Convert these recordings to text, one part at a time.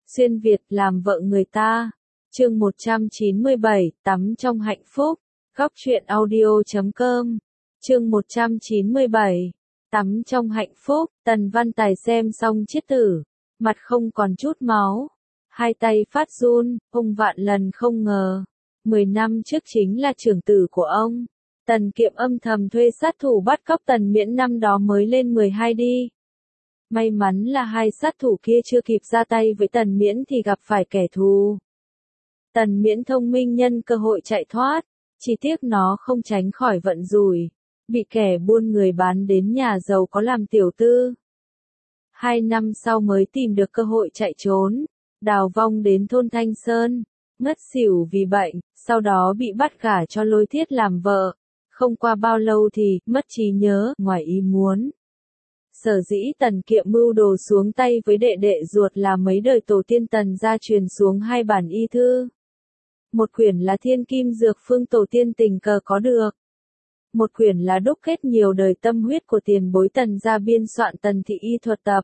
Xuyên Việt làm vợ người ta. Chương 197, tắm trong hạnh phúc. Góc truyện audio.com. Chương 197, tắm trong hạnh phúc. Tần Văn Tài xem xong chiết tử, mặt không còn chút máu, hai tay phát run, ông vạn lần không ngờ, 10 năm trước chính là trưởng tử của ông. Tần Kiệm âm thầm thuê sát thủ bắt cóc Tần Miễn, năm đó mới lên 12 đi. May mắn là hai sát thủ kia chưa kịp ra tay với Tần Miễn thì gặp phải kẻ thù. Tần Miễn thông minh nhân cơ hội chạy thoát, chỉ tiếc nó không tránh khỏi vận rủi, bị kẻ buôn người bán đến nhà giàu có làm tiểu tư. 2 năm sau mới tìm được cơ hội chạy trốn, đào vong đến thôn Thanh Sơn, ngất xỉu vì bệnh, sau đó bị bắt gả cho Lôi Thiết làm vợ. Không qua bao lâu thì mất trí nhớ, ngoài ý muốn. Sở dĩ Tần Kiệm mưu đồ xuống tay với đệ đệ ruột là mấy đời tổ tiên Tần gia truyền xuống 2 bản y thư. Một quyển là Thiên Kim Dược Phương tổ tiên tình cờ có được. Một quyển là đúc kết nhiều đời tâm huyết của tiền bối Tần gia biên soạn Tần thị y thuật tập.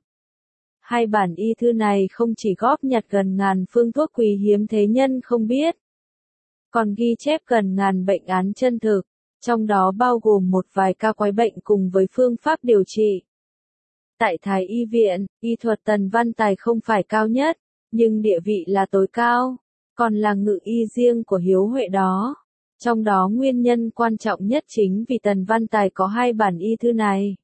2 bản y thư này không chỉ góp nhặt gần ngàn phương thuốc quý hiếm thế nhân không biết, còn ghi chép gần ngàn bệnh án chân thực, trong đó bao gồm một vài ca quái bệnh cùng với phương pháp điều trị. Tại Thái Y viện, y thuật Tần Văn Tài không phải cao nhất, nhưng địa vị là tối cao, còn là ngự y riêng của Hiếu Huệ đó. Trong đó nguyên nhân quan trọng nhất chính vì Tần Văn Tài có 2 bản y thư này.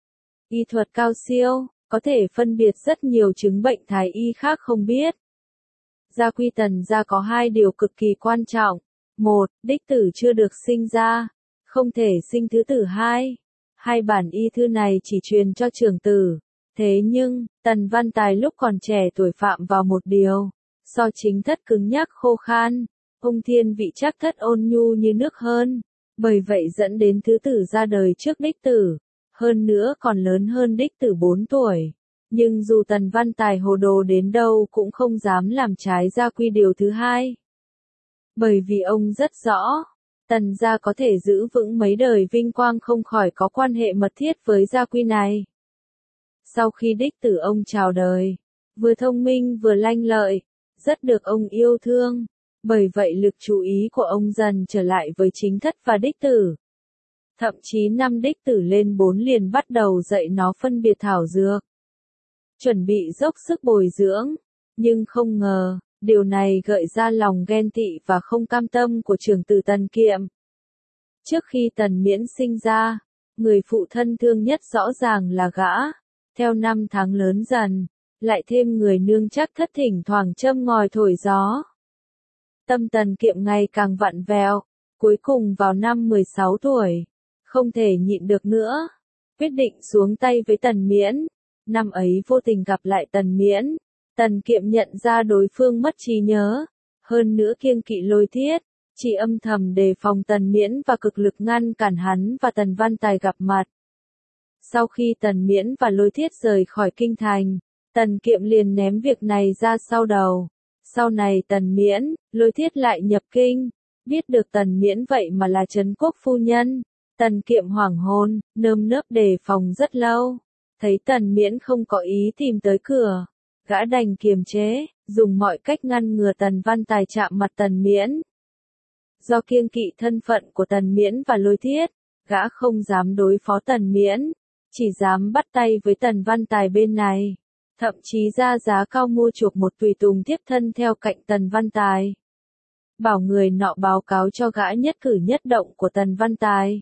Y thuật cao siêu, có thể phân biệt rất nhiều chứng bệnh Thái Y khác không biết. Gia quy Tần gia có 2 điều cực kỳ quan trọng. 1. Đích tử chưa được sinh ra, không thể sinh thứ tử. 2. 2 bản y thư này chỉ truyền cho trưởng tử. Thế nhưng, Tần Văn Tài lúc còn trẻ tuổi phạm vào một điều, so chính thất cứng nhắc khô khan, ông thiên vị chắc thất ôn nhu như nước hơn, bởi vậy dẫn đến thứ tử ra đời trước đích tử, hơn nữa còn lớn hơn đích tử 4 tuổi. Nhưng dù Tần Văn Tài hồ đồ đến đâu cũng không dám làm trái gia quy điều thứ 2. Bởi vì ông rất rõ, Tần gia có thể giữ vững mấy đời vinh quang không khỏi có quan hệ mật thiết với gia quy này. Sau khi đích tử ông chào đời, vừa thông minh vừa lanh lợi, rất được ông yêu thương, bởi vậy lực chú ý của ông dần trở lại với chính thất và đích tử. Thậm chí năm đích tử lên 4 liền bắt đầu dạy nó phân biệt thảo dược, chuẩn bị dốc sức bồi dưỡng, nhưng không ngờ, điều này gợi ra lòng ghen tị và không cam tâm của trưởng tử Tần Kiệm. Trước khi Tần Miễn sinh ra, người phụ thân thương nhất rõ ràng là gã, theo năm tháng lớn dần, lại thêm người nương chắc thất thỉnh thoảng châm ngòi thổi gió. Tâm Tần Kiệm ngày càng vặn vẹo, cuối cùng vào năm 16 tuổi, không thể nhịn được nữa, quyết định xuống tay với Tần Miễn. Năm ấy vô tình gặp lại Tần Miễn, Tần Kiệm nhận ra đối phương mất trí nhớ, hơn nữa kiêng kỵ Lôi Thiết, chỉ âm thầm đề phòng Tần Miễn và cực lực ngăn cản hắn và Tần Văn Tài gặp mặt. Sau khi Tần Miễn và Lôi Thiết rời khỏi kinh thành, Tần Kiệm liền ném việc này ra sau đầu. Sau này Tần Miễn, Lôi Thiết lại nhập kinh, biết được Tần Miễn vậy mà là Trấn Quốc phu nhân, Tần Kiệm hoảng hồn, nơm nớp đề phòng rất lâu. Thấy Tần Miễn không có ý tìm tới cửa, gã đành kiềm chế, dùng mọi cách ngăn ngừa Tần Văn Tài chạm mặt Tần Miễn. Do kiêng kỵ thân phận của Tần Miễn và Lôi Thiết, gã không dám đối phó Tần Miễn, chỉ dám bắt tay với Tần Văn Tài bên này, thậm chí ra giá cao mua chuộc một tùy tùng tiếp thân theo cạnh Tần Văn Tài. Bảo người nọ báo cáo cho gã nhất cử nhất động của Tần Văn Tài.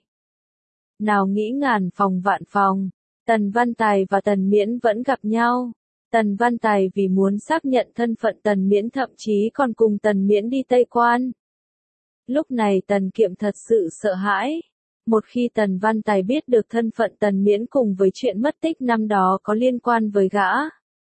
Nào nghĩ ngàn phòng vạn phòng, Tần Văn Tài và Tần Miễn vẫn gặp nhau. Tần Văn Tài vì muốn xác nhận thân phận Tần Miễn thậm chí còn cùng Tần Miễn đi Tây Quan. Lúc này Tần Kiệm thật sự sợ hãi. Một khi Tần Văn Tài biết được thân phận Tần Miễn cùng với chuyện mất tích năm đó có liên quan với gã,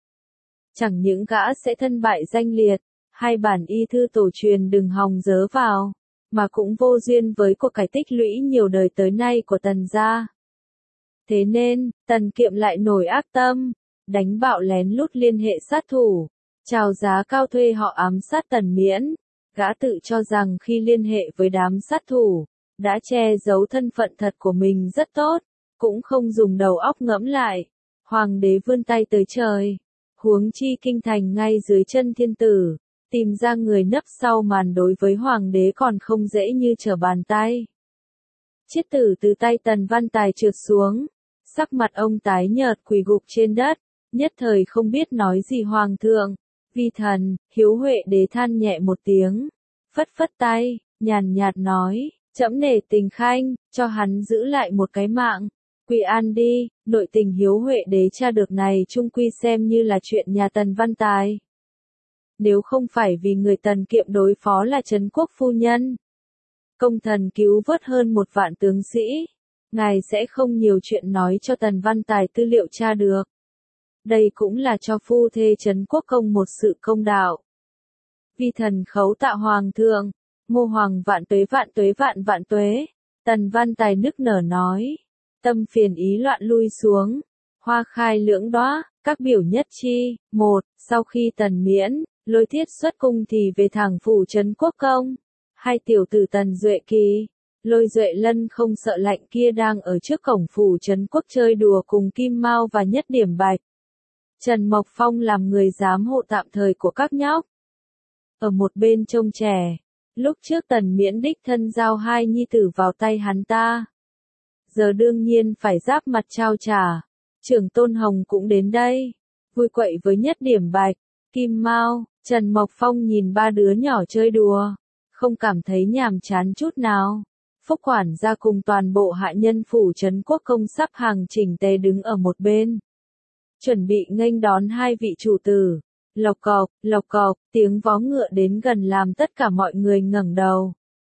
chẳng những gã sẽ thân bại danh liệt, 2 bản y thư tổ truyền đừng hòng dớ vào, mà cũng vô duyên với cuộc cải tích lũy nhiều đời tới nay của Tần gia. Thế nên, Tần Kiệm lại nổi ác tâm, đánh bạo lén lút liên hệ sát thủ, chào giá cao thuê họ ám sát Tần Miễn. Gã tự cho rằng khi liên hệ với đám sát thủ, đã che giấu thân phận thật của mình rất tốt, cũng không dùng đầu óc ngẫm lại. Hoàng đế vươn tay tới trời, Huống chi kinh thành ngay dưới chân thiên tử, tìm ra người nấp sau màn đối với hoàng đế còn không dễ như trở bàn tay. Chiết tử từ tay Tần Văn Tài trượt xuống, sắc mặt ông tái nhợt quỳ gục trên đất, nhất thời không biết nói gì hoàng thượng. Vi thần, Hiếu Huệ đế than nhẹ một tiếng, phất phất tay, nhàn nhạt nói, trẫm nể tình khanh, cho hắn giữ lại một cái mạng. Quy an đi, nội tình Hiếu Huệ đế tra được này chung quy xem như là chuyện nhà Tần Văn Tài. Nếu không phải vì người Tần Kiệm đối phó là Trấn Quốc phu nhân, công thần cứu vớt hơn 1 vạn tướng sĩ, ngài sẽ không nhiều chuyện nói cho Tần Văn Tài tư liệu tra được. Đây cũng là cho phu thê Trấn Quốc công một sự công đạo. Vi thần khấu tạ hoàng thượng, Ngô hoàng vạn tuế vạn tuế vạn vạn tuế. Tần Văn Tài nức nở nói, tâm phiền ý loạn lui xuống, hoa khai lưỡng đóa, các biểu nhất chi. 1. Sau khi Tần Miễn, Lôi Thiết xuất cung thì về thẳng phủ Trấn Quốc công. Hai tiểu tử Tần Duệ Kỳ, Lôi Duệ Lân không sợ lạnh kia đang ở trước cổng phủ Trấn Quốc chơi đùa cùng Kim Mao và Nhất Điểm Bạch. Trần Mộc Phong làm người giám hộ tạm thời của các nhóc. Ở một bên trông trẻ, lúc trước Tần Miễn đích thân giao 2 nhi tử vào tay hắn ta. Giờ đương nhiên phải giáp mặt trao trả. Trưởng Tôn Hồng cũng đến đây, vui quậy với Nhất Điểm Bạch, Kim Mao. Trần Mộc Phong nhìn 3 đứa nhỏ chơi đùa, không cảm thấy nhàm chán chút nào. Phúc quản gia cùng toàn bộ hạ nhân phủ Trấn Quốc công sắp hàng chỉnh tề đứng ở một bên, chuẩn bị nghênh đón 2 vị chủ tử. Lộc cộc, tiếng vó ngựa đến gần làm tất cả mọi người ngẩng đầu.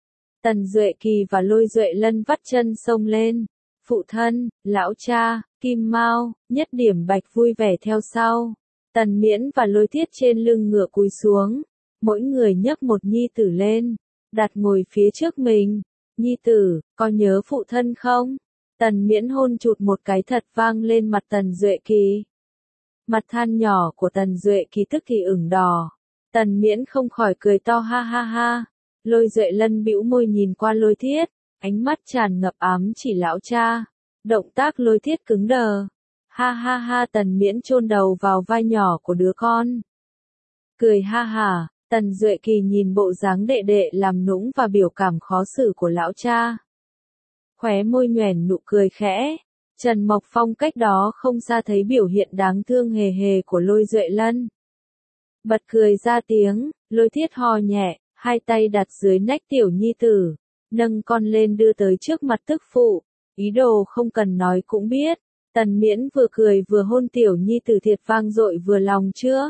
Tần Duệ Kỳ và Lôi Duệ Lân vắt chân xông lên. Phụ thân, lão cha, Kim Mao, Nhất Điểm Bạch vui vẻ theo sau. Tần Miễn và Lôi Thiết trên lưng ngựa cúi xuống, mỗi người nhấc một nhi tử lên, đặt ngồi phía trước mình. Nhi tử, có nhớ phụ thân không? Tần Miễn hôn chụt một cái thật vang lên mặt Tần Duệ Kỳ. Mặt than nhỏ của Tần Duệ Kỳ tức thì ửng đỏ. Tần Miễn không khỏi cười to ha ha ha. Lôi Duệ Lân bĩu môi nhìn qua Lôi Thiết, ánh mắt tràn ngập ám chỉ lão cha. Động tác Lôi Thiết cứng đờ. Ha ha ha, Tần Miễn chôn đầu vào vai nhỏ của đứa con. Cười ha hả, Tần Duệ Kỳ nhìn bộ dáng đệ đệ làm nũng và biểu cảm khó xử của lão cha. Khóe môi nhoẻn nụ cười khẽ. Trần Mộc Phong cách đó không xa thấy biểu hiện đáng thương hề hề của Lôi Duệ Lân. Bật cười ra tiếng, Lôi Thiết ho nhẹ, 2 tay đặt dưới nách tiểu nhi tử, nâng con lên đưa tới trước mặt tức phụ, ý đồ không cần nói cũng biết. Tần Miễn vừa cười vừa hôn tiểu nhi tử thiệt vang dội vừa lòng chưa?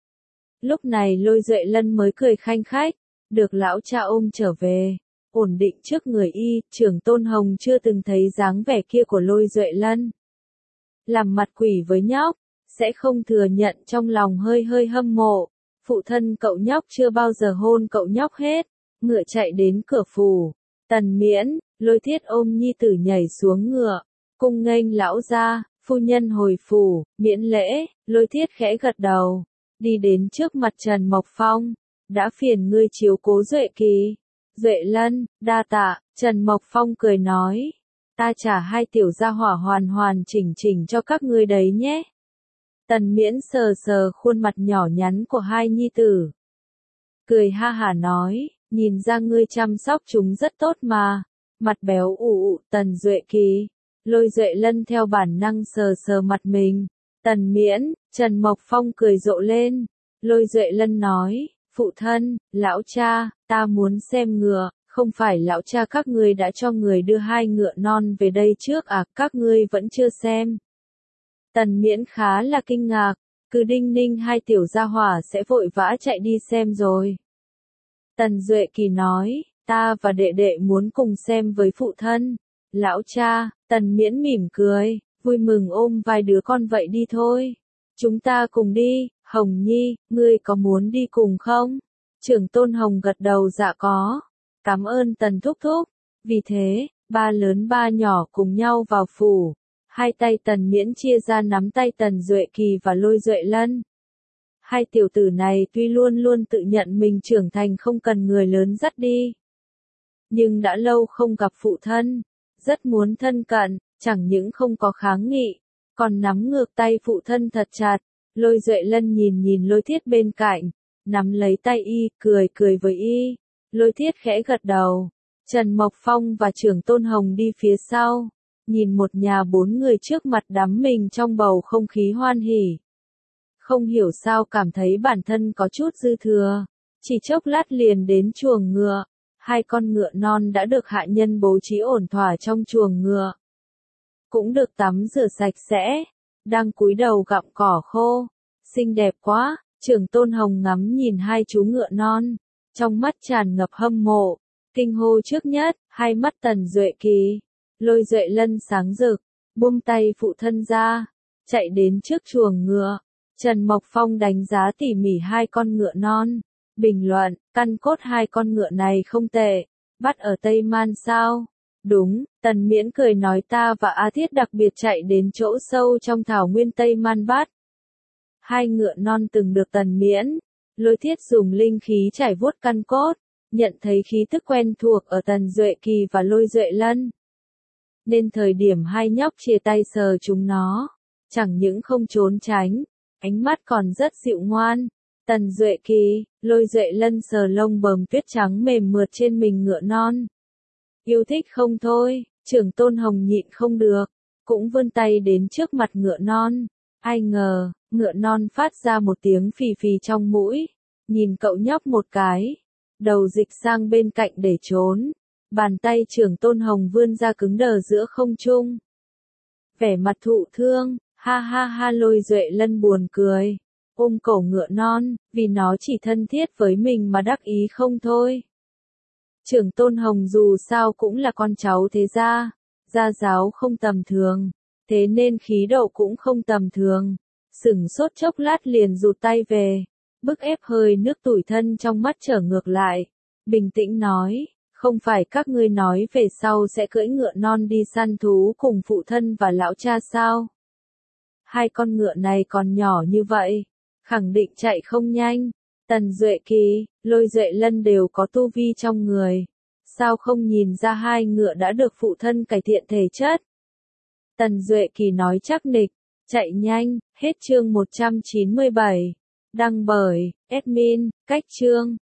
Lúc này Lôi Duệ Lân mới cười khanh khách, được lão cha ôm trở về, ổn định trước người y. Trưởng Tôn Hồng chưa từng thấy dáng vẻ kia của Lôi Duệ Lân. Làm mặt quỷ với nhóc, sẽ không thừa nhận trong lòng hơi hơi hâm mộ. Phụ thân cậu nhóc chưa bao giờ hôn cậu nhóc hết. Ngựa chạy đến cửa phủ. Tần Miễn, Lôi Thiết ôm nhi tử nhảy xuống ngựa, cung nghênh lão gia. Phu nhân hồi phủ, miễn lễ. Lôi Thiết khẽ gật đầu, đi đến trước mặt Trần Mộc Phong. Đã phiền ngươi chiếu cố Duệ Kỳ. Duệ Lân, đa tạ. Trần Mộc Phong cười nói, ta trả 2 tiểu gia hỏa hoàn hoàn chỉnh chỉnh cho các ngươi đấy nhé. Tần Miễn sờ sờ khuôn mặt nhỏ nhắn của 2 nhi tử, cười ha hả nói, nhìn ra ngươi chăm sóc chúng rất tốt mà. Mặt béo ụ. Tần Duệ Kỳ, Lôi Duệ Lân theo bản năng sờ sờ mặt mình. Tần Miễn, Trần Mộc Phong cười rộ lên. Lôi Duệ Lân nói, phụ thân, lão cha, ta muốn xem ngựa. Không phải lão cha các ngươi đã cho người đưa 2 ngựa non về đây trước à, các ngươi vẫn chưa xem. Tần Miễn khá là kinh ngạc, cứ đinh ninh 2 tiểu gia hỏa sẽ vội vã chạy đi xem rồi. Tần Duệ Kỳ nói, ta và đệ đệ muốn cùng xem với phụ thân. Lão cha. Tần Miễn mỉm cười, vui mừng ôm vai đứa con vậy đi thôi. Chúng ta cùng đi. Hồng Nhi, ngươi có muốn đi cùng không? Trưởng Tôn Hồng gật đầu dạ có. Cảm ơn Tần thúc thúc. Vì thế, 3 lớn 3 nhỏ cùng nhau vào phủ. 2 tay Tần Miễn chia ra nắm tay Tần Duệ Kỳ và Lôi Duệ Lân. 2 tiểu tử này tuy luôn luôn tự nhận mình trưởng thành không cần người lớn dắt đi, nhưng đã lâu không gặp phụ thân, rất muốn thân cận, chẳng những không có kháng nghị, còn nắm ngược tay phụ thân thật chặt. Lôi Duệ Lân nhìn nhìn Lôi Thiết bên cạnh, nắm lấy tay y, cười cười với y. Lôi Thiết khẽ gật đầu. Trần Mộc Phong và Trưởng Tôn Hồng đi phía sau, nhìn một nhà bốn người trước mặt đắm mình trong bầu không khí hoan hỉ. Không hiểu sao cảm thấy bản thân có chút dư thừa, chỉ chốc lát liền đến chuồng ngựa. Hai con ngựa non đã được hạ nhân bố trí ổn thỏa trong chuồng ngựa. Cũng được tắm rửa sạch sẽ, đang cúi đầu gặm cỏ khô. Xinh đẹp quá, Trưởng Tôn Hồng ngắm nhìn hai chú ngựa non, trong mắt tràn ngập hâm mộ, kinh hô trước nhất, hai mắt Tần Duệ Kỳ. Lôi Duệ Lân sáng rực, buông tay phụ thân ra, chạy đến trước chuồng ngựa. Trần Mộc Phong đánh giá tỉ mỉ hai con ngựa non, bình luận, căn cốt hai con ngựa này không tệ, bắt ở Tây Man sao? Đúng, Tần Miễn cười nói ta và A Thiết đặc biệt chạy đến chỗ sâu trong thảo nguyên Tây Man bắt. Hai ngựa non từng được Tần Miễn, Lôi Thiết dùng linh khí trải vuốt căn cốt, nhận thấy khí tức quen thuộc ở Tần Duệ Kỳ và Lôi Duệ Lân. Nên thời điểm hai nhóc chia tay sờ chúng nó, chẳng những không trốn tránh, ánh mắt còn rất dịu ngoan. Tần Duệ Kỳ, Lôi Duệ Lân sờ lông bờm tuyết trắng mềm mượt trên mình ngựa non. Yêu thích không thôi, Trưởng Tôn Hồng nhịn không được, cũng vươn tay đến trước mặt ngựa non. Ai ngờ, ngựa non phát ra một tiếng phì phì trong mũi, nhìn cậu nhóc một cái, đầu dịch sang bên cạnh để trốn. Bàn tay Trưởng Tôn Hồng vươn ra cứng đờ giữa không trung. Vẻ mặt thụ thương, ha ha ha. Lôi Duệ Lân buồn cười, ôm cổ ngựa non, vì nó chỉ thân thiết với mình mà đắc ý không thôi. Trưởng Tôn Hồng dù sao cũng là con cháu thế gia, gia giáo không tầm thường, thế nên khí độ cũng không tầm thường. Sửng sốt chốc lát liền rụt tay về, bức ép hơi nước tủi thân trong mắt trở ngược lại, bình tĩnh nói, không phải các ngươi nói về sau sẽ cưỡi ngựa non đi săn thú cùng phụ thân và lão cha sao? Hai con ngựa này còn nhỏ như vậy, khẳng định chạy không nhanh. Tần Duệ Kỳ, Lôi Duệ Lân đều có tu vi trong người, sao không nhìn ra hai ngựa đã được phụ thân cải thiện thể chất? Tần Duệ Kỳ nói chắc nịch, chạy nhanh. Hết chương 197. Đăng bởi admin, cách chương.